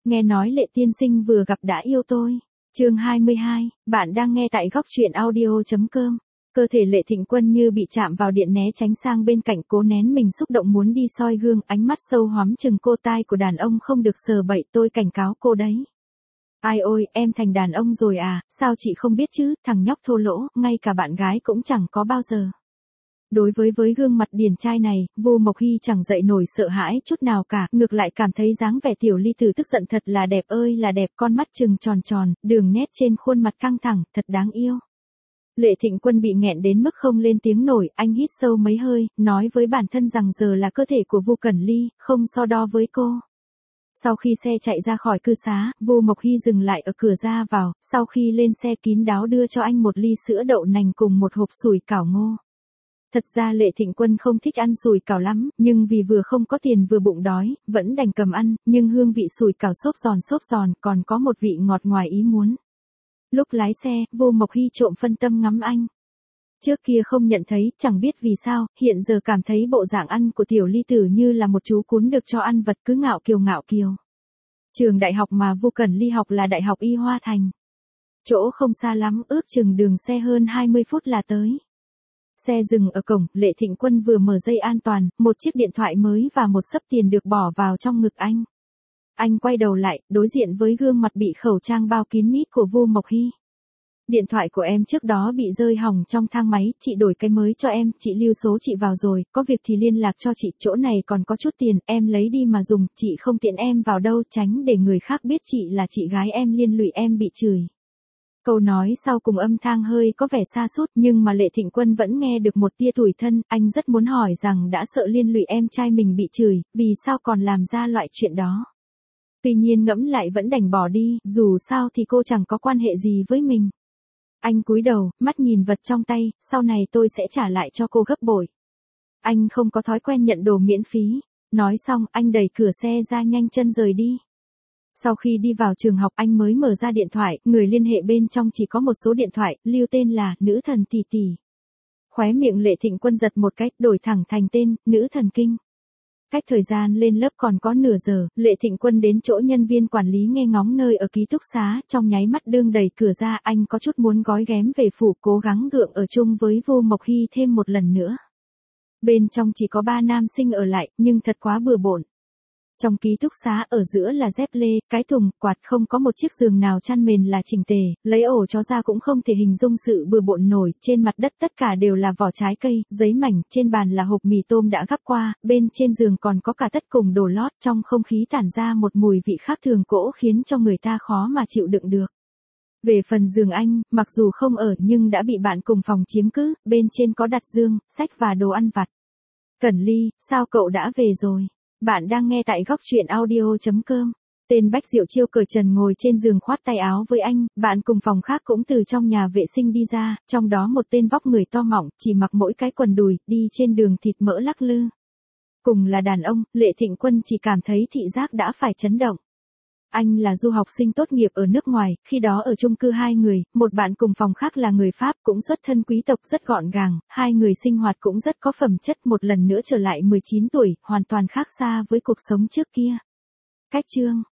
nghe nói Lệ tiên sinh vừa gặp đã yêu tôi. Chương 22, bạn đang nghe tại góc truyện audio.com. Cơ thể Lệ Thịnh Quân như bị chạm vào điện né tránh sang bên cạnh, cố nén mình xúc động muốn đi soi gương, ánh mắt sâu hoắm chừng cô. Tai của đàn ông không được sờ bậy, tôi cảnh cáo cô đấy. Ai ôi, em thành đàn ông rồi à, sao chị không biết chứ, thằng nhóc thô lỗ, ngay cả bạn gái cũng chẳng có bao giờ. Đối với gương mặt điển trai này, Vu Mộc Hy chẳng dậy nổi sợ hãi chút nào cả, ngược lại cảm thấy dáng vẻ tiểu ly tử tức giận thật là đẹp ơi là đẹp, con mắt trừng tròn tròn, đường nét trên khuôn mặt căng thẳng, thật đáng yêu. Lệ Thịnh Quân bị nghẹn đến mức không lên tiếng nổi, anh hít sâu mấy hơi, nói với bản thân rằng giờ là cơ thể của Vu Cẩn Ly, không so đo với cô. Sau khi xe chạy ra khỏi cư xá, Vu Mộc Hy dừng lại ở cửa ra vào, sau khi lên xe kín đáo đưa cho anh một ly sữa đậu nành cùng một hộp sủi cảo ngô. Thật ra Lệ Thịnh Quân không thích ăn sủi cảo lắm, nhưng vì vừa không có tiền vừa bụng đói, vẫn đành cầm ăn, nhưng hương vị sủi cảo xốp giòn, còn có một vị ngọt ngoài ý muốn. Lúc lái xe, Vu Mộc Hy trộm phân tâm ngắm anh. Trước kia không nhận thấy, chẳng biết vì sao, hiện giờ cảm thấy bộ dạng ăn của tiểu ly tử như là một chú cún được cho ăn vật cứ ngạo kiều. Trường đại học mà Vu Cẩn Ly học là Đại học Y Hoa Thành. Chỗ không xa lắm, ước chừng đường xe hơn 20 phút là tới. Xe dừng ở cổng, Lệ Thịnh Quân vừa mở dây an toàn, một chiếc điện thoại mới và một xấp tiền được bỏ vào trong ngực anh. Anh quay đầu lại, đối diện với gương mặt bị khẩu trang bao kín mít của Vu Mộc Hy. Điện thoại của em trước đó bị rơi hỏng trong thang máy, chị đổi cái mới cho em, chị lưu số chị vào rồi, có việc thì liên lạc cho chị, chỗ này còn có chút tiền, em lấy đi mà dùng, chị không tiện em vào đâu, tránh để người khác biết chị là chị gái em liên lụy em bị chửi. Câu nói sau cùng âm thang hơi có vẻ xa sút, nhưng mà Lệ Thịnh Quân vẫn nghe được một tia tủi thân, anh rất muốn hỏi rằng đã sợ liên lụy em trai mình bị chửi, vì sao còn làm ra loại chuyện đó. Tuy nhiên ngẫm lại vẫn đành bỏ đi, dù sao thì cô chẳng có quan hệ gì với mình. Anh cúi đầu, mắt nhìn vật trong tay, sau này tôi sẽ trả lại cho cô gấp bội. Anh không có thói quen nhận đồ miễn phí. Nói xong, anh đẩy cửa xe ra nhanh chân rời đi. Sau khi đi vào trường học anh mới mở ra điện thoại, người liên hệ bên trong chỉ có một số điện thoại, lưu tên là Nữ Thần Tỷ Tỷ. Khóe miệng Lệ Thịnh Quân giật một cách, đổi thẳng thành tên, Nữ Thần Kinh. Cách thời gian lên lớp còn có nửa giờ, Lệ Thịnh Quân đến chỗ nhân viên quản lý nghe ngóng nơi ở ký túc xá, trong nháy mắt đương đẩy cửa ra, anh có chút muốn gói ghém về phủ, cố gắng gượng ở chung với Vu Mộc Hy thêm một lần nữa. Bên trong chỉ có 3 nam sinh ở lại, nhưng thật quá bừa bộn. Trong ký túc xá ở giữa là dép lê, cái thùng, quạt, không có một chiếc giường nào chăn mền là chỉnh tề, lấy ổ chó ra cũng không thể hình dung sự bừa bộn nổi, trên mặt đất tất cả đều là vỏ trái cây, giấy mảnh, trên bàn là hộp mì tôm đã gắp qua, bên trên giường còn có cả tất cùng đồ lót, trong không khí tản ra một mùi vị khác thường cỗ khiến cho người ta khó mà chịu đựng được. Về phần giường anh, mặc dù không ở nhưng đã bị bạn cùng phòng chiếm cứ, bên trên có đặt giường, sách và đồ ăn vặt. Cẩn Ly, sao cậu đã về rồi? Bạn đang nghe tại góc truyện audio.com. Tên Bách Diệu Chiêu cởi trần ngồi trên giường khoát tay áo với anh, bạn cùng phòng khác cũng từ trong nhà vệ sinh đi ra, trong đó một tên vóc người to mọng, chỉ mặc mỗi cái quần đùi, đi trên đường thịt mỡ lắc lư. Cùng là đàn ông, Lệ Thịnh Quân chỉ cảm thấy thị giác đã phải chấn động. Anh là du học sinh tốt nghiệp ở nước ngoài, khi đó ở chung cư 2 người, một bạn cùng phòng khác là người Pháp cũng xuất thân quý tộc rất gọn gàng, 2 người sinh hoạt cũng rất có phẩm chất, một lần nữa trở lại 19 tuổi, hoàn toàn khác xa với cuộc sống trước kia. Cách chương